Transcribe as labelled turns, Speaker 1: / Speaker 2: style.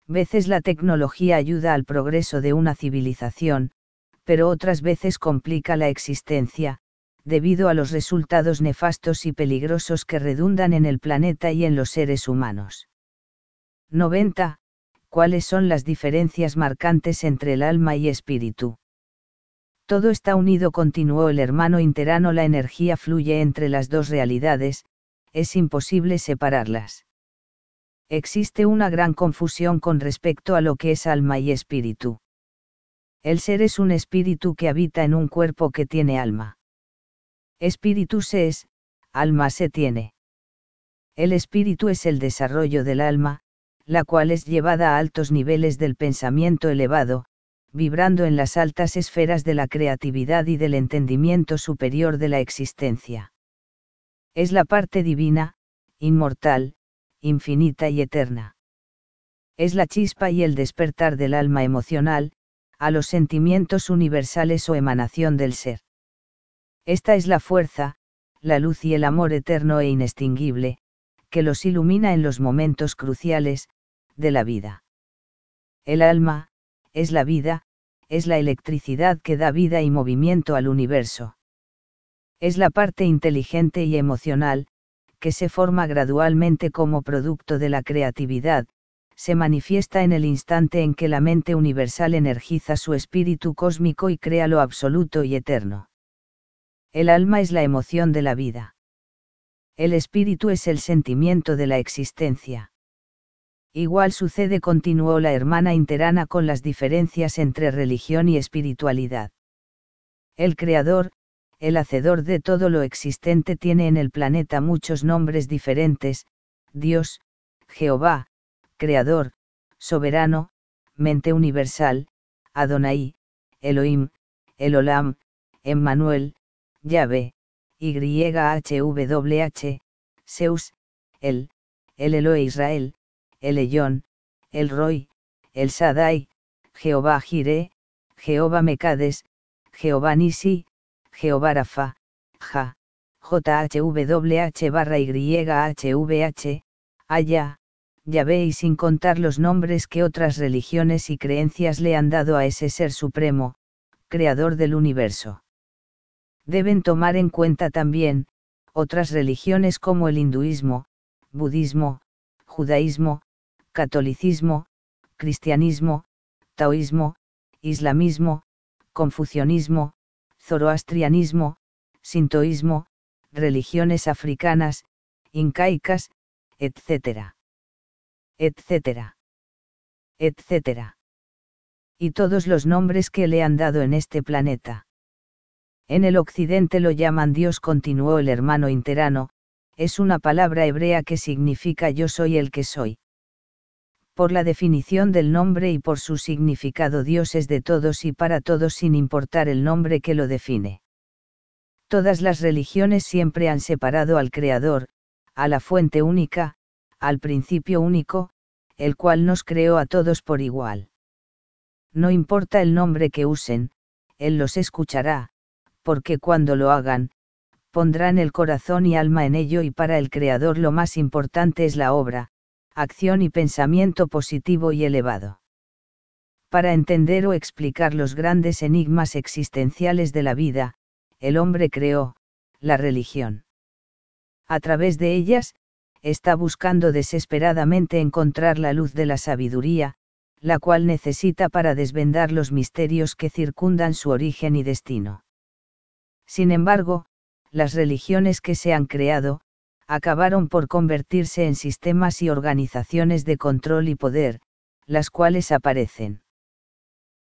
Speaker 1: Veces la tecnología ayuda al progreso de una civilización, pero otras veces complica la existencia, debido a los resultados nefastos y peligrosos que redundan en el planeta y en los seres humanos. 90. ¿Cuáles son las diferencias marcantes entre el alma y espíritu? Todo está unido, continuó el hermano interano, la energía fluye entre las dos realidades, es imposible separarlas. Existe una gran confusión con respecto a lo que es alma y espíritu. El ser es un espíritu que habita en un cuerpo que tiene alma. Espíritu se es, alma se tiene. El espíritu es el desarrollo del alma, la cual es llevada a altos niveles del pensamiento elevado, vibrando en las altas esferas de la creatividad y del entendimiento superior de la existencia. Es la parte divina, inmortal, infinita y eterna. Es la chispa y el despertar del alma emocional, a los sentimientos universales o emanación del ser. Esta es la fuerza, la luz y el amor eterno e inextinguible, que los ilumina en los momentos cruciales de la vida. El alma es la vida, es la electricidad que da vida y movimiento al universo. Es la parte inteligente y emocional, que se forma gradualmente como producto de la creatividad, se manifiesta en el instante en que la mente universal energiza su espíritu cósmico y crea lo absoluto y eterno. El alma es la emoción de la vida. El espíritu es el sentimiento de la existencia. Igual sucede, continuó la hermana interana, con las diferencias entre religión y espiritualidad. El Creador, el hacedor de todo lo existente, tiene en el planeta muchos nombres diferentes: Dios, Jehová, Creador, Soberano, Mente Universal, Adonai, Elohim, Elolam, Emmanuel, Yahvé, YHWH, Zeus, el Elohe Israel, el Elyon, el Roy, el Shaddai, Jehová Jireh, Jehová Mekades, Jehová Nisi, Jehová Rafa, Ja, JHWH/YHVH, Aya, Yahvé, y sin contar los nombres que otras religiones y creencias le han dado a ese ser supremo, creador del universo. Deben tomar en cuenta también otras religiones como el hinduismo, budismo, judaísmo, catolicismo, cristianismo, taoísmo, islamismo, confucianismo, zoroastrianismo, sintoísmo, religiones africanas, incaicas, etc. etc. etc. Y todos los nombres que le han dado en este planeta. En el occidente lo llaman Dios, continuó el hermano interano, es una palabra hebrea que significa yo soy el que soy. Por la definición del nombre y por su significado, Dios es de todos y para todos sin importar el nombre que lo define. Todas las religiones siempre han separado al Creador, a la fuente única, al principio único, el cual nos creó a todos por igual. No importa el nombre que usen, Él los escuchará, porque cuando lo hagan, pondrán el corazón y alma en ello, y para el Creador lo más importante es la obra, acción y pensamiento positivo y elevado. Para entender o explicar los grandes enigmas existenciales de la vida, el hombre creó la religión. A través de ellas, está buscando desesperadamente encontrar la luz de la sabiduría, la cual necesita para desvendar los misterios que circundan su origen y destino. Sin embargo, las religiones que se han creado, acabaron por convertirse en sistemas y organizaciones de control y poder, las cuales aparecen